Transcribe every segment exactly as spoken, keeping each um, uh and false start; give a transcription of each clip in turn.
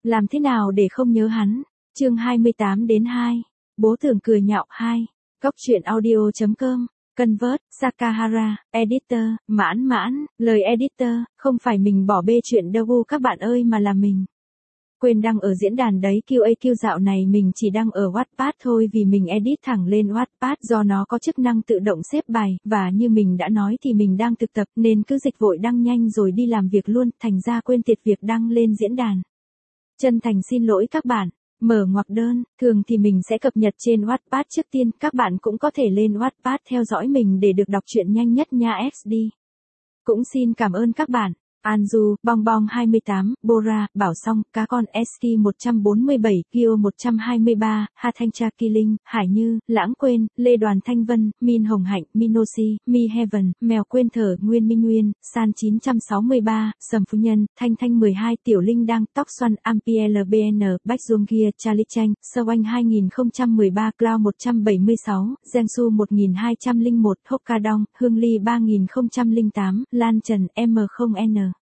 Làm thế nào để không nhớ hắn? Chương hai mươi tám đến hai. Bố thường cười nhạo hai. Góc truyện audio chấm com. Convert, Sakahara, Editor, mãn mãn, lời Editor, không phải mình bỏ bê chuyện đâu các bạn ơi mà là mình. Quên đăng ở diễn đàn đấy quy a quy dạo này mình chỉ đăng ở Wattpad thôi vì mình edit thẳng lên Wattpad do nó có chức năng tự động xếp bài, và như mình đã nói thì mình đang thực tập nên cứ dịch vội đăng nhanh rồi đi làm việc luôn, thành ra quên tiệt việc đăng lên diễn đàn. Chân thành xin lỗi các bạn. Mở ngoặc đơn, thường thì mình sẽ cập nhật trên Wattpad trước tiên, các bạn cũng có thể lên Wattpad theo dõi mình để được đọc truyện nhanh nhất nha ét đê. Cũng xin cảm ơn các bạn. Anju, Bong Bong hai mươi tám, Bora, Bảo Song, Cá Con ét ca một trăm bốn mươi bảy, Kyo một trăm hai mươi ba, Ha Thanh Tra Kỳ Linh, Hải Như, Lãng Quên, Lê Đoàn Thanh Vân, Min Hồng Hạnh, Minosi, Mi Heaven, Mèo Quên Thở, Nguyên Minh Nguyên, San chín trăm sáu mươi ba, Sầm Phu Nhân, Thanh Thanh mười hai, Tiểu Linh Đăng, Tóc Xoăn, Ampi lờ bê en, Bách Duông Kia, Charlie Chanh, Sâu Anh hai không một ba, Cloud một trăm bảy mươi sáu, Zengsu một hai không một, Hokkadong, Hương Ly ba không không tám, Lan Trần, M không N.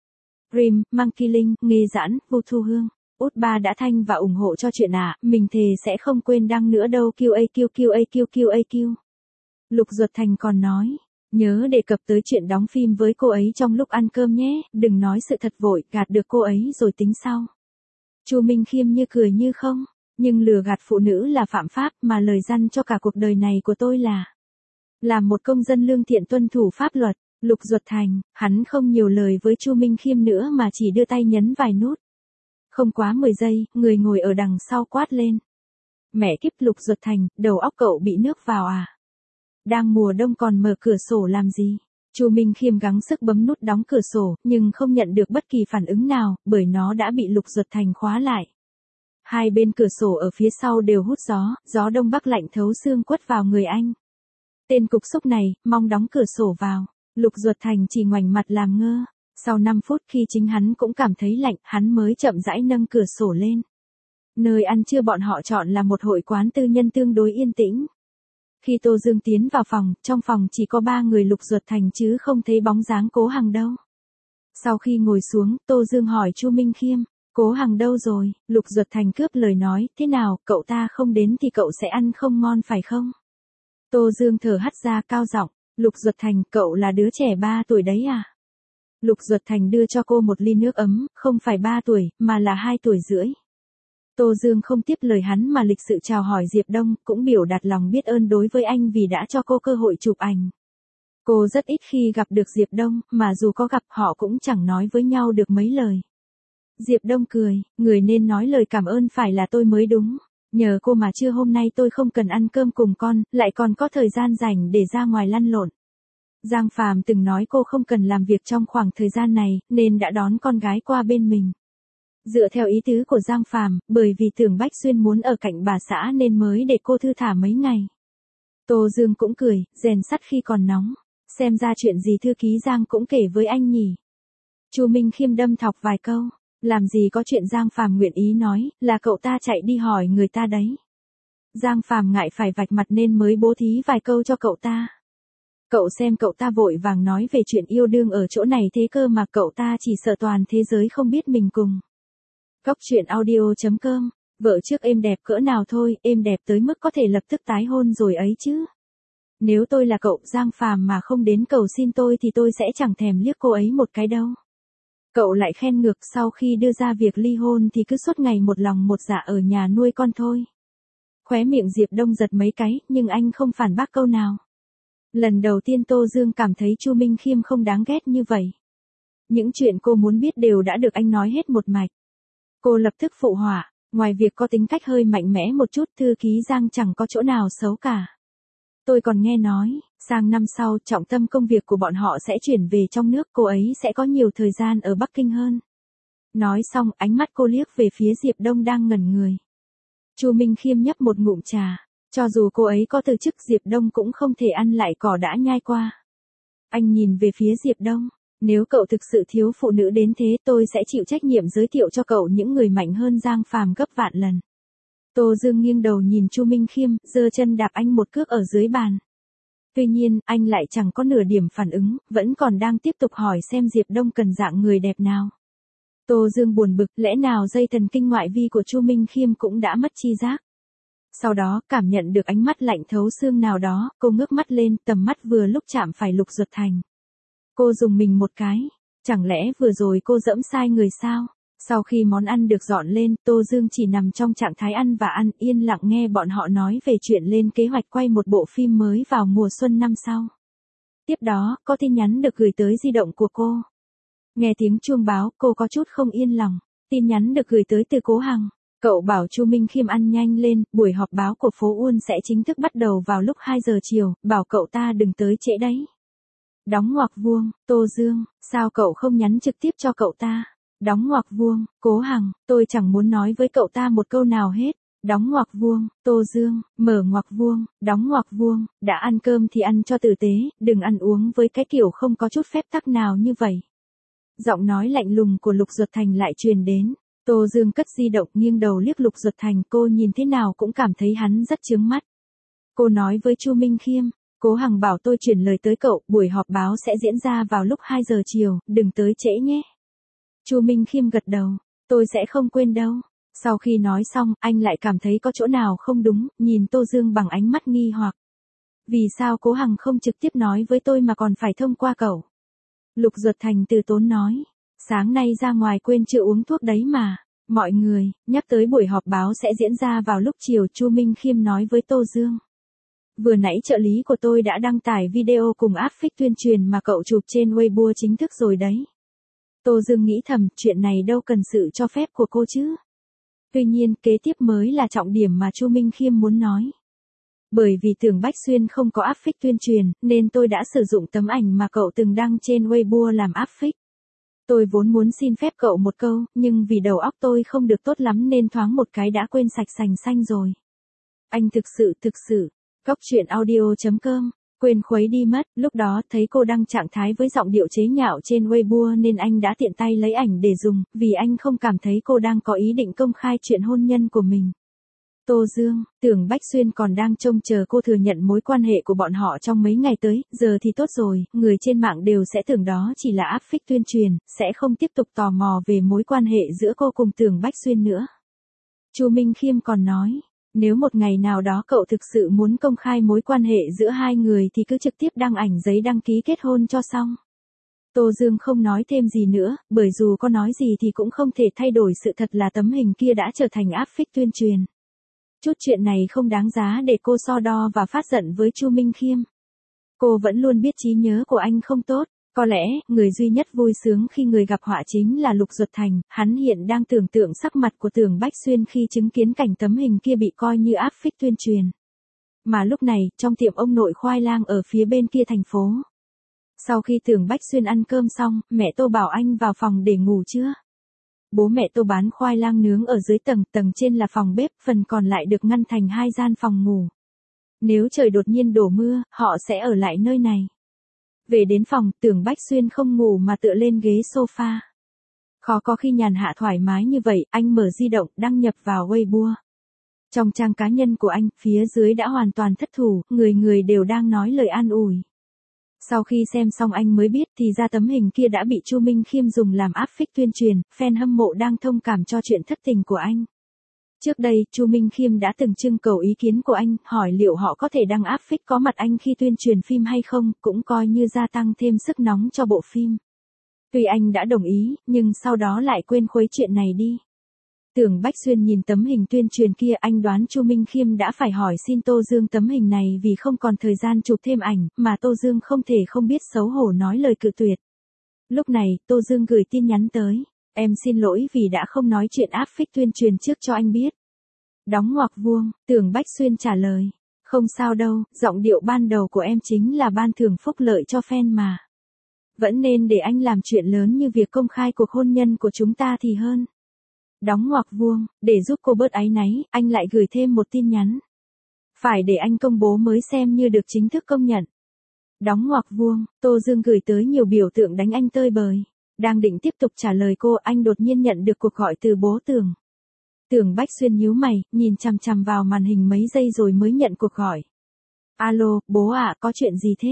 Rim, Monkey Linh, Nghê Giãn, Vô Thu Hương. Út ba đã thanh và ủng hộ cho chuyện ạ, à, mình thề sẽ không quên đăng nữa đâu quy a quy quy a quy quy a quy. Lục Duật Thành còn nói, nhớ đề cập tới chuyện đóng phim với cô ấy trong lúc ăn cơm nhé, đừng nói sự thật vội, gạt được cô ấy rồi tính sau. Chu Minh Khiêm như cười như không, nhưng lừa gạt phụ nữ là phạm pháp mà lời răn cho cả cuộc đời này của tôi là làm một công dân lương thiện tuân thủ pháp luật. Lục Duật Thành, hắn không nhiều lời với Chu Minh Khiêm nữa mà chỉ đưa tay nhấn vài nút. Không quá mười giây, người ngồi ở đằng sau quát lên. Mẹ kiếp Lục Duật Thành, đầu óc cậu bị nước vào à? Đang mùa đông còn mở cửa sổ làm gì? Chu Minh Khiêm gắng sức bấm nút đóng cửa sổ, nhưng không nhận được bất kỳ phản ứng nào, bởi nó đã bị Lục Duật Thành khóa lại. Hai bên cửa sổ ở phía sau đều hút gió, gió đông bắc lạnh thấu xương quất vào người anh. Tên cục xúc này, mong đóng cửa sổ vào. Lục Duật Thành chỉ ngoảnh mặt làm ngơ. Sau năm phút khi chính hắn cũng cảm thấy lạnh, hắn mới chậm rãi nâng cửa sổ lên. Nơi ăn trưa bọn họ chọn là một hội quán tư nhân tương đối yên tĩnh. Khi Tô Dương tiến vào phòng, trong phòng chỉ có ba người Lục Duật Thành chứ không thấy bóng dáng Cố Hằng đâu. Sau khi ngồi xuống, Tô Dương hỏi Chu Minh Khiêm, Cố Hằng đâu rồi? Lục Duật Thành cướp lời nói, thế nào, cậu ta không đến thì cậu sẽ ăn không ngon phải không? Tô Dương thở hắt ra cao giọng. Lục Duật Thành, cậu là đứa trẻ ba tuổi đấy à? Lục Duật Thành đưa cho cô một ly nước ấm, không phải ba tuổi, mà là hai tuổi rưỡi. Tô Dương không tiếp lời hắn mà lịch sự chào hỏi Diệp Đông, cũng biểu đạt lòng biết ơn đối với anh vì đã cho cô cơ hội chụp ảnh. Cô rất ít khi gặp được Diệp Đông, mà dù có gặp họ cũng chẳng nói với nhau được mấy lời. Diệp Đông cười, người nên nói lời cảm ơn phải là tôi mới đúng. Nhờ cô mà trưa hôm nay tôi không cần ăn cơm cùng con, lại còn có thời gian rảnh để ra ngoài lăn lộn. Giang Phàm từng nói cô không cần làm việc trong khoảng thời gian này, nên đã đón con gái qua bên mình. Dựa theo ý tứ của Giang Phàm, bởi vì tưởng Bách Xuyên muốn ở cạnh bà xã nên mới để cô thư thả mấy ngày. Tô Dương cũng cười, rèn sắt khi còn nóng. Xem ra chuyện gì thư ký Giang cũng kể với anh nhỉ. Chu Minh Khiêm đâm thọc vài câu. Làm gì có chuyện Giang Phàm nguyện ý nói, là cậu ta chạy đi hỏi người ta đấy. Giang Phàm ngại phải vạch mặt nên mới bố thí vài câu cho cậu ta. Cậu xem cậu ta vội vàng nói về chuyện yêu đương ở chỗ này thế cơ mà cậu ta chỉ sợ toàn thế giới không biết mình cùng. Góc truyện audio chấm com, vợ trước êm đẹp cỡ nào thôi, êm đẹp tới mức có thể lập tức tái hôn rồi ấy chứ. Nếu tôi là cậu Giang Phàm mà không đến cầu xin tôi thì tôi sẽ chẳng thèm liếc cô ấy một cái đâu. Cậu lại khen ngược sau khi đưa ra việc ly hôn thì cứ suốt ngày một lòng một dạ ở nhà nuôi con thôi. Khóe miệng Diệp Đông giật mấy cái, nhưng anh không phản bác câu nào. Lần đầu tiên Tô Dương cảm thấy Chu Minh Khiêm không đáng ghét như vậy. Những chuyện cô muốn biết đều đã được anh nói hết một mạch. Cô lập tức phụ họa, ngoài việc có tính cách hơi mạnh mẽ một chút, thư ký Giang chẳng có chỗ nào xấu cả. Tôi còn nghe nói, sang năm sau trọng tâm công việc của bọn họ sẽ chuyển về trong nước, cô ấy sẽ có nhiều thời gian ở Bắc Kinh hơn. Nói xong, ánh mắt cô liếc về phía Diệp Đông đang ngẩn người. Chu Minh Khiêm nhấp một ngụm trà, cho dù cô ấy có từ chức Diệp Đông cũng không thể ăn lại cỏ đã nhai qua. Anh nhìn về phía Diệp Đông, nếu cậu thực sự thiếu phụ nữ đến thế tôi sẽ chịu trách nhiệm giới thiệu cho cậu những người mạnh hơn Giang Phàm gấp vạn lần. Tô Dương nghiêng đầu nhìn Chu Minh Khiêm, giơ chân đạp anh một cước ở dưới bàn. Tuy nhiên, anh lại chẳng có nửa điểm phản ứng, vẫn còn đang tiếp tục hỏi xem Diệp Đông cần dạng người đẹp nào. Tô Dương buồn bực, lẽ nào dây thần kinh ngoại vi của Chu Minh Khiêm cũng đã mất chi giác. Sau đó, cảm nhận được ánh mắt lạnh thấu xương nào đó, cô ngước mắt lên, tầm mắt vừa lúc chạm phải Lục Duật Thành. Cô dùng mình một cái, chẳng lẽ vừa rồi cô dẫm sai người sao? Sau khi món ăn được dọn lên, Tô Dương chỉ nằm trong trạng thái ăn và ăn, yên lặng nghe bọn họ nói về chuyện lên kế hoạch quay một bộ phim mới vào mùa xuân năm sau. Tiếp đó, có tin nhắn được gửi tới di động của cô. Nghe tiếng chuông báo, cô có chút không yên lòng. Tin nhắn được gửi tới từ Cố Hằng. Cậu bảo Chu Minh Khiêm ăn nhanh lên, buổi họp báo của phố Uôn sẽ chính thức bắt đầu vào lúc hai giờ chiều, bảo cậu ta đừng tới trễ đấy. Đóng ngoặc vuông, Tô Dương, sao cậu không nhắn trực tiếp cho cậu ta? Đóng ngoặc vuông, Cố Hằng, tôi chẳng muốn nói với cậu ta một câu nào hết. Đóng ngoặc vuông, Tô Dương, mở ngoặc vuông, đóng ngoặc vuông, đã ăn cơm thì ăn cho tử tế, đừng ăn uống với cái kiểu không có chút phép tắc nào như vậy. Giọng nói lạnh lùng của Lục Duật Thành lại truyền đến. Tô Dương cất di động, nghiêng đầu liếc Lục Duật Thành, cô nhìn thế nào cũng cảm thấy hắn rất chướng mắt. Cô nói với Chu Minh Khiêm, Cố Hằng bảo tôi truyền lời tới cậu, buổi họp báo sẽ diễn ra vào lúc hai giờ chiều, đừng tới trễ nhé. Chu Minh Khiêm gật đầu, tôi sẽ không quên đâu. Sau khi nói xong, anh lại cảm thấy có chỗ nào không đúng, nhìn Tô Dương bằng ánh mắt nghi hoặc. Vì sao Cố Hằng không trực tiếp nói với tôi mà còn phải thông qua cậu? Lục Duật Thành từ tốn nói, sáng nay ra ngoài quên chưa uống thuốc đấy mà. Mọi người, nhắc tới buổi họp báo sẽ diễn ra vào lúc chiều, Chu Minh Khiêm nói với Tô Dương. Vừa nãy trợ lý của tôi đã đăng tải video cùng áp phích tuyên truyền mà cậu chụp trên Weibo chính thức rồi đấy. Tô Dương nghĩ thầm, chuyện này đâu cần sự cho phép của cô chứ. Tuy nhiên, kế tiếp mới là trọng điểm mà Chu Minh Khiêm muốn nói. Bởi vì Tưởng Bách Xuyên không có áp phích tuyên truyền, nên tôi đã sử dụng tấm ảnh mà cậu từng đăng trên Weibo làm áp phích. Tôi vốn muốn xin phép cậu một câu, nhưng vì đầu óc tôi không được tốt lắm nên thoáng một cái đã quên sạch sành xanh rồi. Anh thực sự thực sự, Cóc truyện audio chấm com, quên khuấy đi mất, lúc đó thấy cô đăng trạng thái với giọng điệu chế nhạo trên Weibo nên anh đã tiện tay lấy ảnh để dùng, vì anh không cảm thấy cô đang có ý định công khai chuyện hôn nhân của mình. Tô Dương, Tưởng Bách Xuyên còn đang trông chờ cô thừa nhận mối quan hệ của bọn họ trong mấy ngày tới, giờ thì tốt rồi, người trên mạng đều sẽ tưởng đó chỉ là áp phích tuyên truyền, sẽ không tiếp tục tò mò về mối quan hệ giữa cô cùng Tưởng Bách Xuyên nữa. Chu Minh Khiêm còn nói, nếu một ngày nào đó cậu thực sự muốn công khai mối quan hệ giữa hai người thì cứ trực tiếp đăng ảnh giấy đăng ký kết hôn cho xong. Tô Dương không nói thêm gì nữa, bởi dù có nói gì thì cũng không thể thay đổi sự thật là tấm hình kia đã trở thành áp phích tuyên truyền. Chút chuyện này không đáng giá để cô so đo và phát giận với Chu Minh Khiêm. Cô vẫn luôn biết trí nhớ của anh không tốt, có lẽ, người duy nhất vui sướng khi người gặp họa chính là Lục Duật Thành, hắn hiện đang tưởng tượng sắc mặt của Tưởng Bách Xuyên khi chứng kiến cảnh tấm hình kia bị coi như áp phích tuyên truyền. Mà lúc này, trong tiệm ông nội khoai lang ở phía bên kia thành phố. Sau khi Tưởng Bách Xuyên ăn cơm xong, mẹ Tô bảo anh vào phòng để ngủ chưa? Bố mẹ Tô bán khoai lang nướng ở dưới tầng, tầng trên là phòng bếp, phần còn lại được ngăn thành hai gian phòng ngủ. Nếu trời đột nhiên đổ mưa, họ sẽ ở lại nơi này. Về đến phòng, Tưởng Bách Xuyên không ngủ mà tựa lên ghế sofa. Khó có khi nhàn hạ thoải mái như vậy, anh mở di động, đăng nhập vào Weibo. Trong trang cá nhân của anh, phía dưới đã hoàn toàn thất thủ, người người đều đang nói lời an ủi. Sau khi xem xong anh mới biết thì ra tấm hình kia đã bị Chu Minh Khiêm dùng làm áp phích tuyên truyền, fan hâm mộ đang thông cảm cho chuyện thất tình của anh. Trước đây, Chu Minh Khiêm đã từng trưng cầu ý kiến của anh, hỏi liệu họ có thể đăng áp phích có mặt anh khi tuyên truyền phim hay không, cũng coi như gia tăng thêm sức nóng cho bộ phim. Tuy anh đã đồng ý, nhưng sau đó lại quên khuấy chuyện này đi. Tưởng Bách Xuyên nhìn tấm hình tuyên truyền kia, anh đoán Chu Minh Khiêm đã phải hỏi xin Tô Dương tấm hình này vì không còn thời gian chụp thêm ảnh, mà Tô Dương không thể không biết xấu hổ nói lời cự tuyệt. Lúc này, Tô Dương gửi tin nhắn tới, em xin lỗi vì đã không nói chuyện áp phích tuyên truyền trước cho anh biết. Đóng ngoặc vuông, Tưởng Bách Xuyên trả lời, không sao đâu, giọng điệu ban đầu của em chính là ban thưởng phúc lợi cho fan mà. Vẫn nên để anh làm chuyện lớn như việc công khai cuộc hôn nhân của chúng ta thì hơn. Đóng ngoặc vuông, để giúp cô bớt áy náy, anh lại gửi thêm một tin nhắn. Phải để anh công bố mới xem như được chính thức công nhận. Đóng ngoặc vuông, Tô Dương gửi tới nhiều biểu tượng đánh anh tơi bời. Đang định tiếp tục trả lời cô, anh đột nhiên nhận được cuộc gọi từ bố Tưởng. Tưởng Bách Xuyên nhíu mày, nhìn chằm chằm vào màn hình mấy giây rồi mới nhận cuộc gọi. Alo, bố ạ, à, có chuyện gì thế?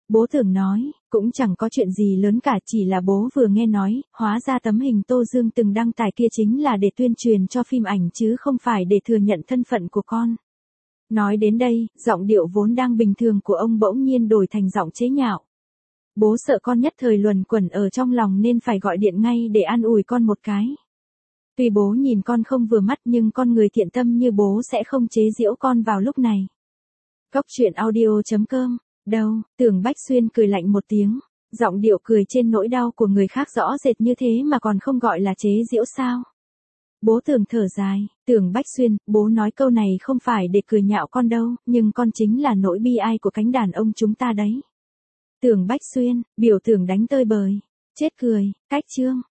Bố Tưởng nói, cũng chẳng có chuyện gì lớn cả, chỉ là bố vừa nghe nói, hóa ra tấm hình Tô Dương từng đăng tải kia chính là để tuyên truyền cho phim ảnh chứ không phải để thừa nhận thân phận của con. Nói đến đây, giọng điệu vốn đang bình thường của ông bỗng nhiên đổi thành giọng chế nhạo. Bố sợ con nhất thời luẩn quẩn ở trong lòng nên phải gọi điện ngay để an ủi con một cái. Tuy bố nhìn con không vừa mắt nhưng con người thiện tâm như bố sẽ không chế giễu con vào lúc này. Cóc truyện audio chấm com. Đâu, Tưởng Bách Xuyên cười lạnh một tiếng, giọng điệu cười trên nỗi đau của người khác rõ rệt như thế mà còn không gọi là chế giễu sao? Bố Tưởng thở dài, Tưởng Bách Xuyên, bố nói câu này không phải để cười nhạo con đâu, nhưng con chính là nỗi bi ai của cánh đàn ông chúng ta đấy. Tưởng Bách Xuyên, biểu Tưởng đánh tơi bời, chết cười, cách chương.